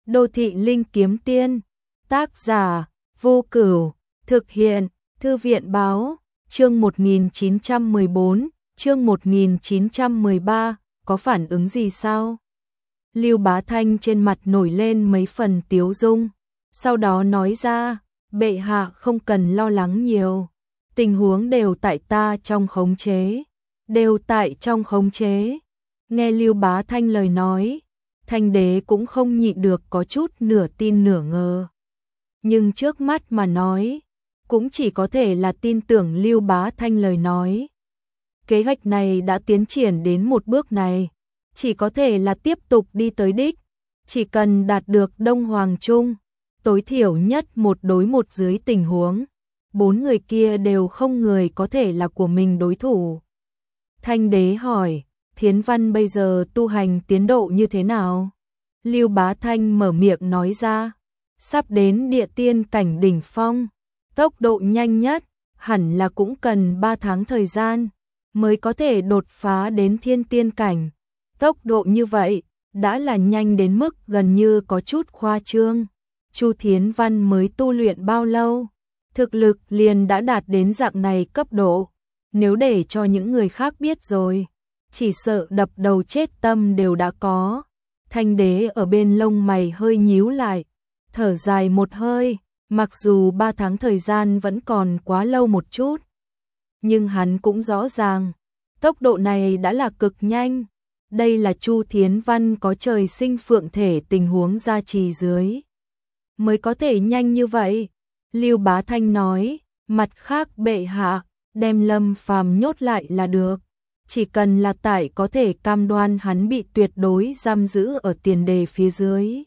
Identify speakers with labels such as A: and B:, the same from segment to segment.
A: Đô thị linh kiếm tiên, tác giả, Vô Cửu, thực hiện, Thư viện báo, chương 1914, chương 1913, có phản ứng gì sao? Lưu Bá Thanh trên mặt nổi lên mấy phần tiếu dung, sau đó nói ra, bệ hạ không cần lo lắng nhiều, tình huống đều tại ta trong khống chế, đều tại trong khống chế. Nghe Lưu Bá Thanh lời nói, Thanh đế cũng không nhịn được có chút nửa tin nửa ngờ. Nhưng trước mắt mà nói, cũng chỉ có thể là tin tưởng Lưu Bá Thanh lời nói. Kế hoạch này đã tiến triển đến một bước này, chỉ có thể là tiếp tục đi tới đích, chỉ cần đạt được Đông Hoàng Trung, tối thiểu nhất 1 đối 1 dưới tình huống, 4 người kia đều không người có thể là của mình đối thủ. Thanh đế hỏi, Thiến Văn bây giờ tu hành tiến độ như thế nào? Lưu Bá Thanh mở miệng nói ra, sắp đến địa tiên cảnh đỉnh phong, tốc độ nhanh nhất, hẳn là cũng cần 3 tháng thời gian, mới có thể đột phá đến thiên tiên cảnh. Tốc độ như vậy, đã là nhanh đến mức gần như có chút khoa trương. Chu Thiến Văn mới tu luyện bao lâu? Thực lực liền đã đạt đến dạng này cấp độ. Nếu để cho những người khác biết rồi, chỉ sợ đập đầu chết tâm đều đã có. Thanh đế ở bên lông mày hơi nhíu lại, thở dài một hơi, mặc dù 3 tháng thời gian vẫn còn quá lâu một chút. Nhưng hắn cũng rõ ràng, tốc độ này đã là cực nhanh. Đây là Chu Thiến Văn có trời sinh phượng thể tình huống gia trì dưới, mới có thể nhanh như vậy. Lưu Bá Thanh nói, mặt khác bệ hạ, đem Lâm Phàm nhốt lại là được. Chỉ cần là tại có thể cam đoan hắn bị tuyệt đối giam giữ ở tiền đề phía dưới.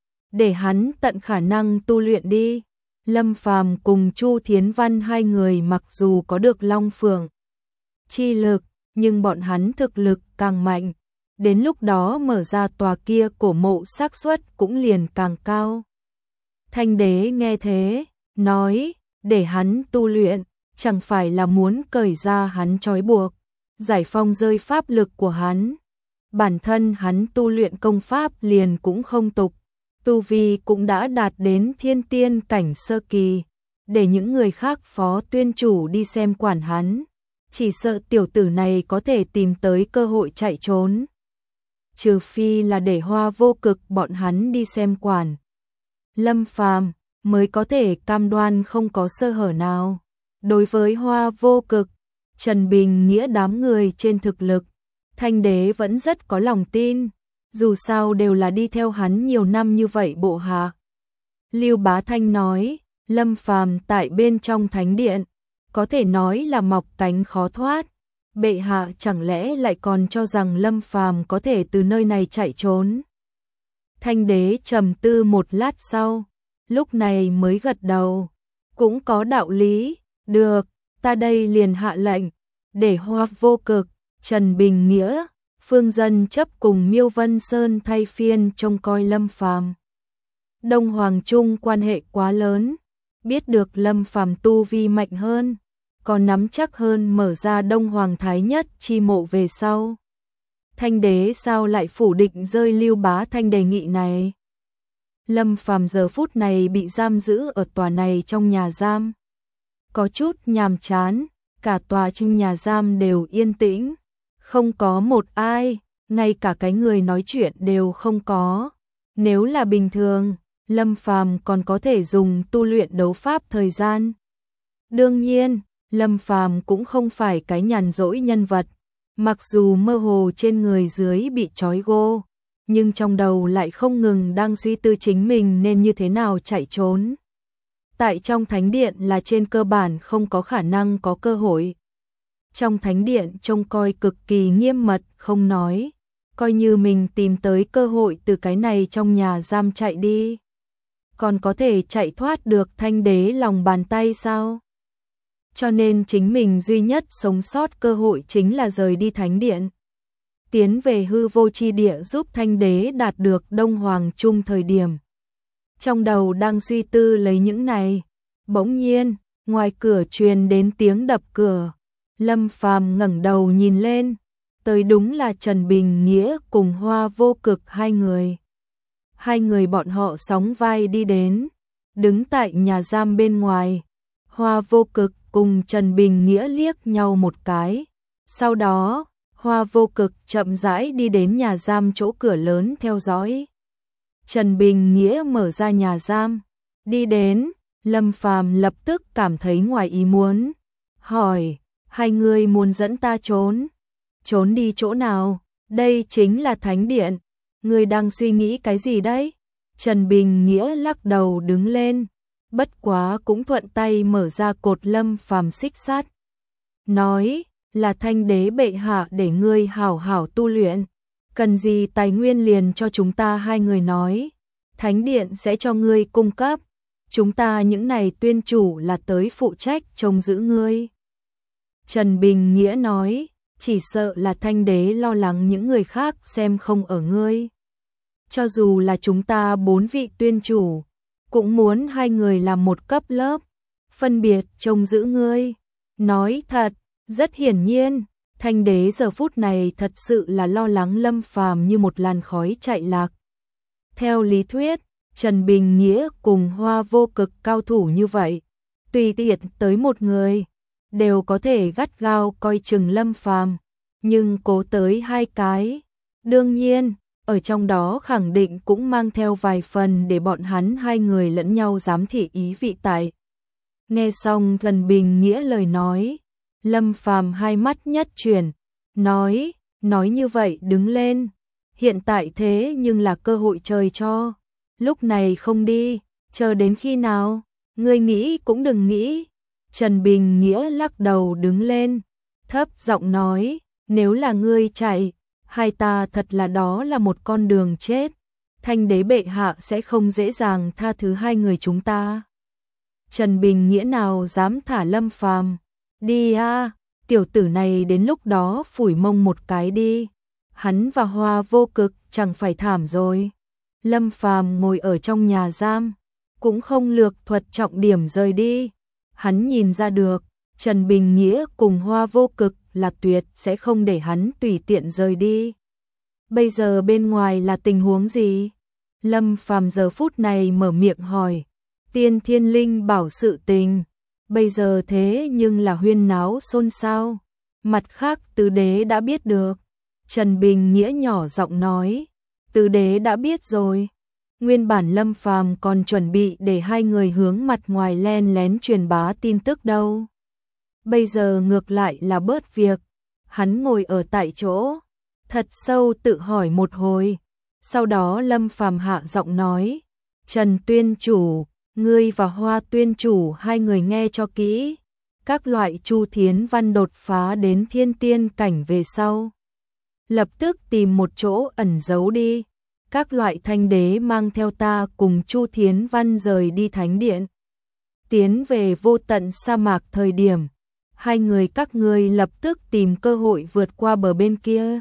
A: Để hắn tận khả năng tu luyện đi. Lâm Phàm cùng Chu Thiến Văn hai người mặc dù có được Long Phượng chi lực, nhưng bọn hắn thực lực càng mạnh. Đến lúc đó mở ra tòa kia cổ mộ xác suất cũng liền càng cao. Thanh đế nghe thế, nói, để hắn tu luyện, chẳng phải là muốn cởi ra hắn trói buộc, giải phong rơi pháp lực của hắn. Bản thân hắn tu luyện công pháp liền cũng không tục, tu vi cũng đã đạt đến thiên tiên cảnh sơ kỳ, để những người khác phó tuyên chủ đi xem quản hắn. Chỉ sợ tiểu tử này có thể tìm tới cơ hội chạy trốn. Trừ phi là để Hoa Vô Cực bọn hắn đi xem quản. Lâm Phàm mới có thể cam đoan không có sơ hở nào. Đối với Hoa Vô Cực, Trần Bình Nghĩa đám người trên thực lực, Thanh đế vẫn rất có lòng tin, dù sao đều là đi theo hắn nhiều năm như vậy bộ hạ. Lưu Bá Thanh nói, Lâm Phàm tại bên trong thánh điện, có thể nói là mọc cánh khó thoát. Bệ hạ chẳng lẽ lại còn cho rằng Lâm Phàm có thể từ nơi này chạy trốn? Thanh đế trầm tư một lát sau, lúc này mới gật đầu, cũng có đạo lý, được, ta đây liền hạ lệnh, để Hoa Vô Cực, Trần Bình Nghĩa, Phương Dân chấp cùng Miêu Vân Sơn thay phiên trông coi Lâm Phàm. Đông Hoàng Trung quan hệ quá lớn, biết được Lâm Phàm tu vi mạnh hơn, còn nắm chắc hơn mở ra Đông Hoàng Thái Nhất chi mộ về sau. Thanh đế sao lại phủ định rơi Lưu Bá Thanh đề nghị này? Lâm Phàm giờ phút này bị giam giữ ở tòa này trong nhà giam. Có chút nhàm chán, cả tòa trong nhà giam đều yên tĩnh, không có một ai, ngay cả cái người nói chuyện đều không có. Nếu là bình thường, Lâm Phàm còn có thể dùng tu luyện đấu pháp thời gian. Đương nhiên, Lâm Phàm cũng không phải cái nhàn rỗi nhân vật, mặc dù mơ hồ trên người dưới bị trói gô, nhưng trong đầu lại không ngừng đang suy tư chính mình nên như thế nào chạy trốn. Tại trong thánh điện là trên cơ bản không có khả năng có cơ hội. Trong thánh điện trông coi cực kỳ nghiêm mật không nói, coi như mình tìm tới cơ hội từ cái này trong nhà giam chạy đi, còn có thể chạy thoát được Thanh đế lòng bàn tay sao? Cho nên chính mình duy nhất sống sót cơ hội chính là rời đi thánh điện, tiến về hư vô chi địa giúp Thanh đế đạt được Đông Hoàng Trung thời điểm. Trong đầu đang suy tư lấy những này, bỗng nhiên, ngoài cửa truyền đến tiếng đập cửa. Lâm Phàm ngẩng đầu nhìn lên, tới đúng là Trần Bình Nghĩa cùng Hoa Vô Cực hai người. Hai người bọn họ sóng vai đi đến, đứng tại nhà giam bên ngoài. Hoa Vô Cực cùng Trần Bình Nghĩa liếc nhau một cái. Sau đó, Hoa Vô Cực chậm rãi đi đến nhà giam chỗ cửa lớn theo dõi. Trần Bình Nghĩa mở ra nhà giam, đi đến, Lâm Phàm lập tức cảm thấy ngoài ý muốn. Hỏi, hai người muốn dẫn ta trốn? Trốn đi chỗ nào? Đây chính là thánh điện. Ngươi đang suy nghĩ cái gì đấy? Trần Bình Nghĩa lắc đầu đứng lên, bất quá cũng thuận tay mở ra cột Lâm Phàm xích sắt. Nói, là Thanh Đế bệ hạ để ngươi hảo hảo tu luyện. Cần gì tài nguyên liền cho chúng ta hai người nói. Thánh điện sẽ cho ngươi cung cấp. Chúng ta những này tuyên chủ là tới phụ trách trông giữ ngươi. Trần Bình Nghĩa nói, chỉ sợ là Thanh Đế lo lắng những người khác xem không ở ngươi. Cho dù là chúng ta 4 vị tuyên chủ, cũng muốn hai người làm một cấp lớp, phân biệt trông giữ ngươi. Nói thật, rất hiển nhiên, Thanh Đế giờ phút này thật sự là lo lắng Lâm Phàm như một làn khói chạy lạc. Theo lý thuyết, Trần Bình Nghĩa cùng Hoa Vô Cực cao thủ như vậy, tùy tiện tới một người, đều có thể gắt gao coi chừng Lâm Phàm, nhưng cố tới hai cái. Đương nhiên, ở trong đó khẳng định cũng mang theo vài phần để bọn hắn hai người lẫn nhau giám thị ý vị tại. Nghe xong Trần Bình Nghĩa lời nói, Lâm Phàm hai mắt nhất chuyển, nói như vậy đứng lên, hiện tại thế nhưng là cơ hội trời cho, lúc này không đi, chờ đến khi nào, ngươi nghĩ cũng đừng nghĩ. Trần Bình Nghĩa lắc đầu đứng lên, thấp giọng nói, nếu là ngươi chạy, hai ta thật là đó là một con đường chết, Thanh Đế bệ hạ sẽ không dễ dàng tha thứ hai người chúng ta. Trần Bình Nghĩa nào dám thả Lâm Phàm đi a, tiểu tử này đến lúc đó phủi mông một cái đi, hắn và Hoa Vô Cực chẳng phải thảm rồi. Lâm Phàm ngồi ở trong nhà giam, cũng không lược thuật trọng điểm rời đi. Hắn nhìn ra được, Trần Bình Nghĩa cùng Hoa Vô Cực là tuyệt sẽ không để hắn tùy tiện rời đi. Bây giờ bên ngoài là tình huống gì? Lâm Phàm giờ phút này mở miệng hỏi. Tiên Thiên Linh bảo sự tình, bây giờ thế nhưng là huyên náo xôn xao. Mặt khác Tứ Đế đã biết được. Trần Bình Nghĩa nhỏ giọng nói, Tứ Đế đã biết rồi. Nguyên bản Lâm Phàm còn chuẩn bị để hai người hướng mặt ngoài len lén truyền bá tin tức đâu. Bây giờ ngược lại là bớt việc. Hắn ngồi ở tại chỗ, thật sâu tự hỏi một hồi. Sau đó Lâm Phàm hạ giọng nói, Trần tuyên chủ, ngươi và Hoa tuyên chủ hai người nghe cho kỹ. Các loại Chu Thiến Văn đột phá đến thiên tiên cảnh về sau, lập tức tìm một chỗ ẩn giấu đi. Các loại Thanh Đế mang theo ta cùng Chu Thiến Văn rời đi thánh điện, tiến về vô tận sa mạc thời điểm, hai người các ngươi lập tức tìm cơ hội vượt qua bờ bên kia.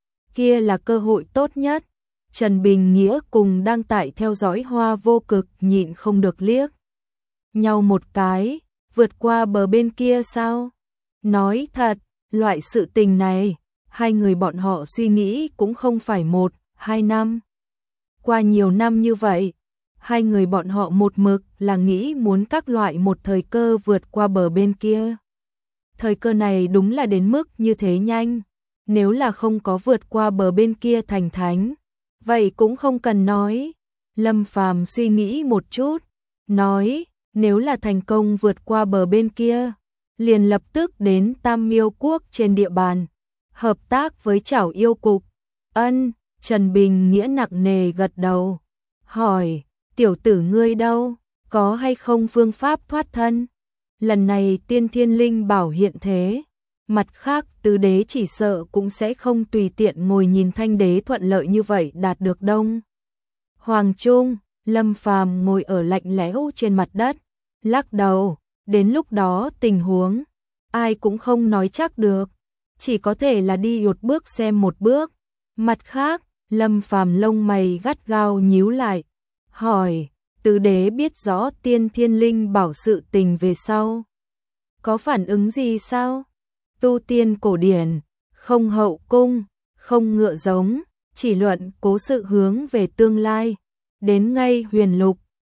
A: Kia là cơ hội tốt nhất. Trần Bình Nghĩa cùng đang tại theo dõi Hoa Vô Cực nhịn không được liếc nhau một cái, vượt qua bờ bên kia sao? Nói thật, loại sự tình này, hai người bọn họ suy nghĩ cũng không phải 1-2 năm. Qua nhiều năm như vậy, hai người bọn họ một mực là nghĩ muốn các loại một thời cơ vượt qua bờ bên kia. Thời cơ này đúng là đến mức như thế nhanh, nếu là không có vượt qua bờ bên kia thành thánh, vậy cũng không cần nói. Lâm Phàm suy nghĩ một chút, nói, nếu là thành công vượt qua bờ bên kia, liền lập tức đến Tam Miêu Quốc trên địa bàn, hợp tác với Trảo Yêu Cục. Ân, Trần Bình Nghĩa nặng nề gật đầu, hỏi, tiểu tử ngươi đâu, có hay không phương pháp thoát thân? Lần này Tiên Thiên Linh bảo hiện thế, mặt khác Tứ Đế chỉ sợ cũng sẽ không tùy tiện ngồi nhìn Thanh Đế thuận lợi như vậy đạt được Đông Hoàng Trung. Lâm Phàm ngồi ở lạnh lẽo trên mặt đất, lắc đầu, đến lúc đó tình huống, ai cũng không nói chắc được, chỉ có thể là đi một bước xem một bước. Mặt khác, Lâm Phàm lông mày gắt gao nhíu lại, hỏi, Tứ Đế biết rõ Tiên Thiên Linh bảo sự tình về sau, có phản ứng gì sao? Tu tiên cổ điển, không hậu cung, không ngựa giống, chỉ luận cố sự hướng về tương lai, đến ngay Huyền Lục,